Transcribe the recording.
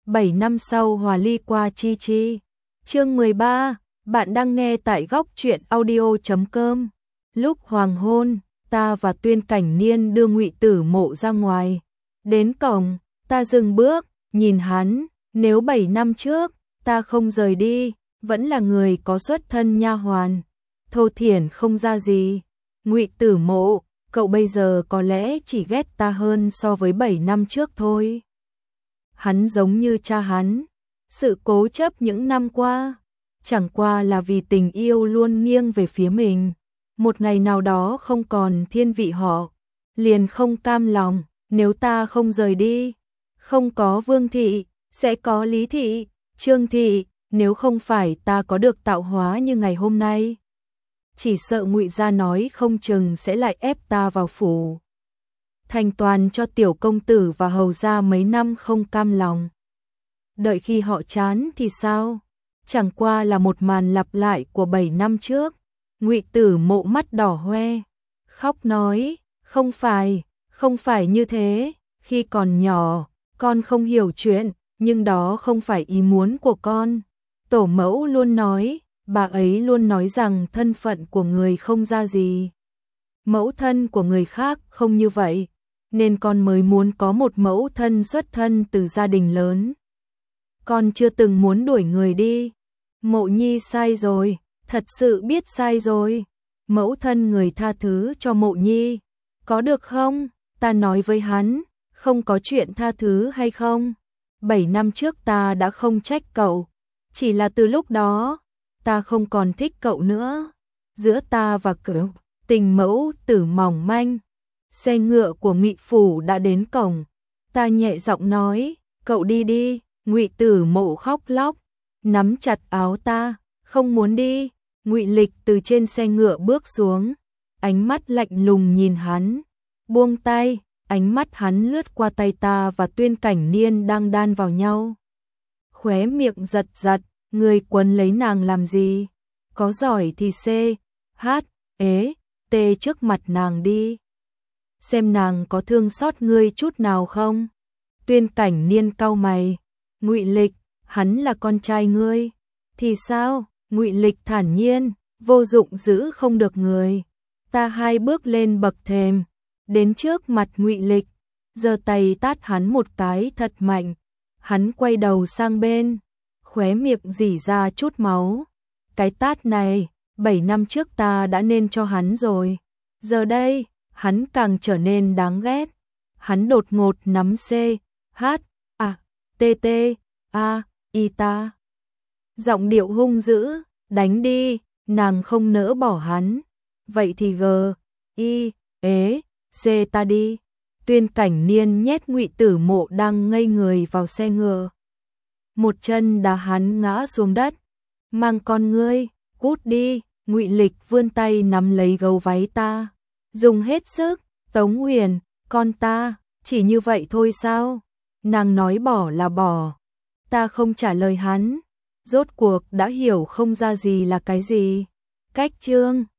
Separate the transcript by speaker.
Speaker 1: 7 năm sau hòa ly qua chi chi. Chương 13, bạn đang nghe tại góc truyện audio.com. Lúc hoàng hôn, ta và Tuyên Cảnh Niên đưa Ngụy Tử Mộ ra ngoài. Đến cổng, ta dừng bước, nhìn hắn, nếu 7 năm trước, ta không rời đi, vẫn là người có xuất thân nha hoàn, thô thiển không ra gì. Ngụy Tử Mộ, cậu bây giờ có lẽ chỉ ghét ta hơn so với 7 năm trước thôi. Hắn giống như cha hắn, sự cố chấp những năm qua, chẳng qua là vì tình yêu luôn nghiêng về phía mình. Một ngày nào đó không còn thiên vị họ, liền không cam lòng, nếu ta không rời đi, không có Vương thị, sẽ có Lý thị, Trương thị, nếu không phải ta có được tạo hóa như ngày hôm nay, chỉ sợ Ngụy gia nói không chừng sẽ lại ép ta vào phủ thành toàn cho tiểu công tử và hầu gia mấy năm không cam lòng. Đợi khi họ chán thì sao? Chẳng qua là một màn lặp lại của 7 năm trước. Ngụy Tử Mộ mắt đỏ hoe, khóc nói, không phải như thế, khi còn nhỏ, con không hiểu chuyện, nhưng đó không phải ý muốn của con. Tổ mẫu luôn nói, bà ấy luôn nói rằng thân phận của người không ra gì. Mẫu thân của người khác không như vậy, nên con mới muốn có một mẫu thân xuất thân từ gia đình lớn. Con chưa từng muốn đuổi người đi. Mộ Nhi sai rồi, thật sự biết sai rồi. Mẫu thân người tha thứ cho Mộ Nhi, có được không? Ta nói với hắn, không có chuyện tha thứ hay không. 7 năm trước ta đã không trách cậu, chỉ là từ lúc đó, ta không còn thích cậu nữa. Giữa ta và cậu, tình mẫu tử mỏng manh. Xe ngựa của Ngụy phủ đã đến cổng. Ta nhẹ giọng nói, cậu đi đi. Ngụy Tử Mộ khóc lóc, nắm chặt áo ta, không muốn đi. Ngụy Lịch từ trên xe ngựa bước xuống, ánh mắt lạnh lùng nhìn hắn, buông tay, ánh mắt hắn lướt qua tay ta và Tuyên Cảnh Niên đang đan vào nhau. Khóe miệng giật giật, người quấn lấy nàng làm gì? Có giỏi thì tê trước mặt nàng đi. Xem nàng có thương xót ngươi chút nào không? Tuyên Cảnh Niên cau mày, Ngụy Lịch, hắn là con trai ngươi. Thì sao? Ngụy Lịch thản nhiên, vô dụng giữ không được người. Ta 2 bước lên bậc thềm, đến trước mặt Ngụy Lịch, giơ tay tát hắn một cái thật mạnh. Hắn quay đầu sang bên, khóe miệng rỉ ra chút máu. Cái tát này, 7 năm trước ta đã nên cho hắn rồi. Giờ đây, hắn càng trở nên đáng ghét. Hắn đột ngột nắm ta. Giọng điệu hung dữ, đánh đi, nàng không nỡ bỏ hắn. Vậy thì ta đi. Tuyên Cảnh Niên nhét Ngụy Tử Mộ đang ngây người vào xe ngựa. Một chân đá hắn ngã xuống đất. Mang con ngươi, cút đi. Ngụy Lịch vươn tay nắm lấy gấu váy ta, dùng hết sức. Tống Huyền, con ta, chỉ như vậy thôi sao? Nàng nói bỏ là bỏ. Ta không trả lời hắn, rốt cuộc đã hiểu không ra gì là cái gì. Cách chương